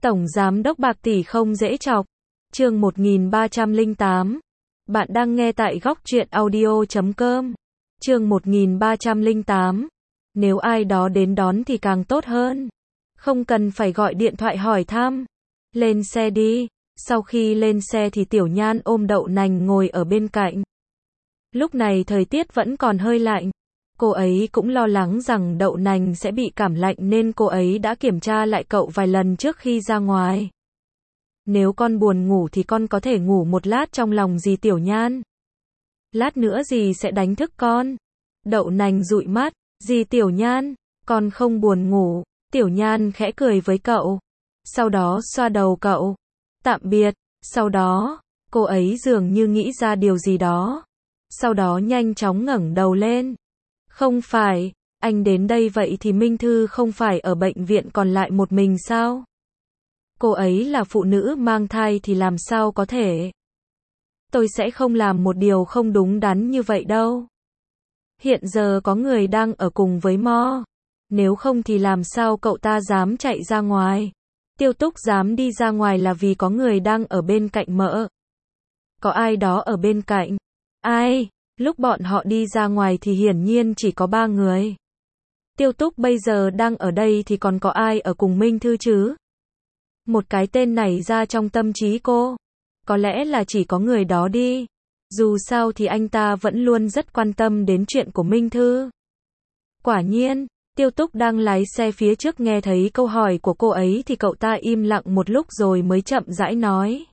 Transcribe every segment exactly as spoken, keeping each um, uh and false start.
Tổng Giám đốc bạc tỷ không dễ chọc. Chương một nghìn ba trăm lẻ tám. Bạn đang nghe tại góc truyện audio chấm com. Chương một nghìn ba trăm lẻ tám. Nếu ai đó đến đón thì càng tốt hơn. Không cần phải gọi điện thoại hỏi thăm. Lên xe đi. Sau khi lên xe thì Tiểu Nhan ôm Đậu Nành ngồi ở bên cạnh. Lúc này thời tiết vẫn còn hơi lạnh. Cô ấy cũng lo lắng rằng Đậu Nành sẽ bị cảm lạnh nên cô ấy đã kiểm tra lại cậu vài lần trước khi ra ngoài. Nếu con buồn ngủ thì con có thể ngủ một lát trong lòng dì Tiểu Nhan. Lát nữa dì sẽ đánh thức con. Đậu Nành dụi mắt, dì Tiểu Nhan, con không buồn ngủ. Tiểu Nhan khẽ cười với cậu. Sau đó xoa đầu cậu. Tạm biệt. Sau đó, cô ấy dường như nghĩ ra điều gì đó. Sau đó nhanh chóng ngẩng đầu lên. Không phải, anh đến đây vậy thì Minh Thư không phải ở bệnh viện còn lại một mình sao? Cô ấy là phụ nữ mang thai thì làm sao có thể? Tôi sẽ không làm một điều không đúng đắn như vậy đâu. Hiện giờ có người đang ở cùng với Mo. Nếu không thì làm sao cậu ta dám chạy ra ngoài? Tiêu Túc dám đi ra ngoài là vì có người đang ở bên cạnh mợ. Có ai đó ở bên cạnh? Ai? Lúc bọn họ đi ra ngoài thì hiển nhiên chỉ có ba người. Tiêu Túc bây giờ đang ở đây thì còn có ai ở cùng Minh Thư chứ? Một cái tên nảy ra trong tâm trí cô. Có lẽ là chỉ có người đó đi. Dù sao thì anh ta vẫn luôn rất quan tâm đến chuyện của Minh Thư. Quả nhiên, Tiêu Túc đang lái xe phía trước nghe thấy câu hỏi của cô ấy thì cậu ta im lặng một lúc rồi mới chậm rãi nói.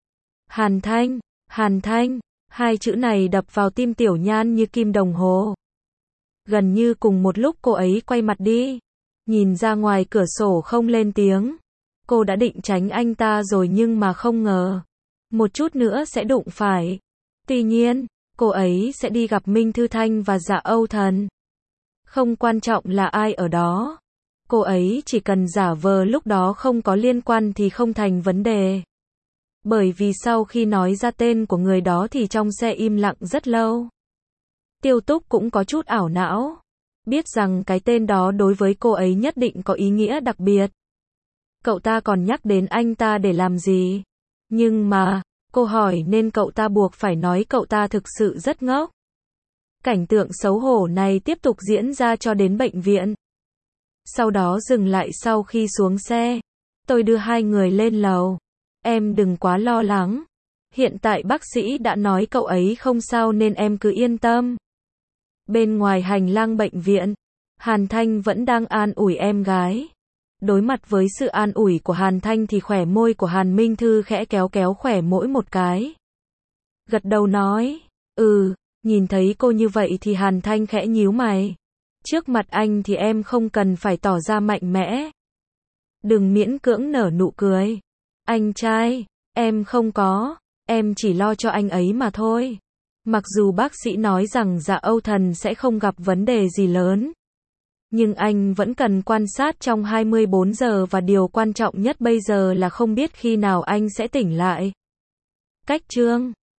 Hàn Thanh, Hàn Thanh. Hai chữ này đập vào tim Tiểu Nhan như kim đồng hồ. Gần như cùng một lúc cô ấy quay mặt đi. Nhìn ra ngoài cửa sổ không lên tiếng. Cô đã định tránh anh ta rồi nhưng mà không ngờ. Một chút nữa sẽ đụng phải. Tuy nhiên, cô ấy sẽ đi gặp Minh Thư Thanh và Dạ Âu Thần. Không quan trọng là ai ở đó. Cô ấy chỉ cần giả vờ lúc đó không có liên quan thì không thành vấn đề. Bởi vì sau khi nói ra tên của người đó thì trong xe im lặng rất lâu. Tiêu Túc cũng có chút ảo não. Biết rằng cái tên đó đối với cô ấy nhất định có ý nghĩa đặc biệt. Cậu ta còn nhắc đến anh ta để làm gì? Nhưng mà, cô hỏi nên cậu ta buộc phải nói cậu ta thực sự rất ngốc. Cảnh tượng xấu hổ này tiếp tục diễn ra cho đến bệnh viện. Sau đó dừng lại sau khi xuống xe. Tôi đưa hai người lên lầu. Em đừng quá lo lắng. Hiện tại bác sĩ đã nói cậu ấy không sao nên em cứ yên tâm. Bên ngoài hành lang bệnh viện, Hàn Thanh vẫn đang an ủi em gái. Đối mặt với sự an ủi của Hàn Thanh thì khỏe môi của Hàn Minh Thư khẽ kéo kéo khỏe mỗi một cái. Gật đầu nói, ừ, nhìn thấy cô như vậy thì Hàn Thanh khẽ nhíu mày. Trước mặt anh thì em không cần phải tỏ ra mạnh mẽ. Đừng miễn cưỡng nở nụ cười. Anh trai, em không có, em chỉ lo cho anh ấy mà thôi. Mặc dù bác sĩ nói rằng Dạ Âu Thần sẽ không gặp vấn đề gì lớn. Nhưng anh vẫn cần quan sát trong hai mươi bốn giờ và điều quan trọng nhất bây giờ là không biết khi nào anh sẽ tỉnh lại. Cách chương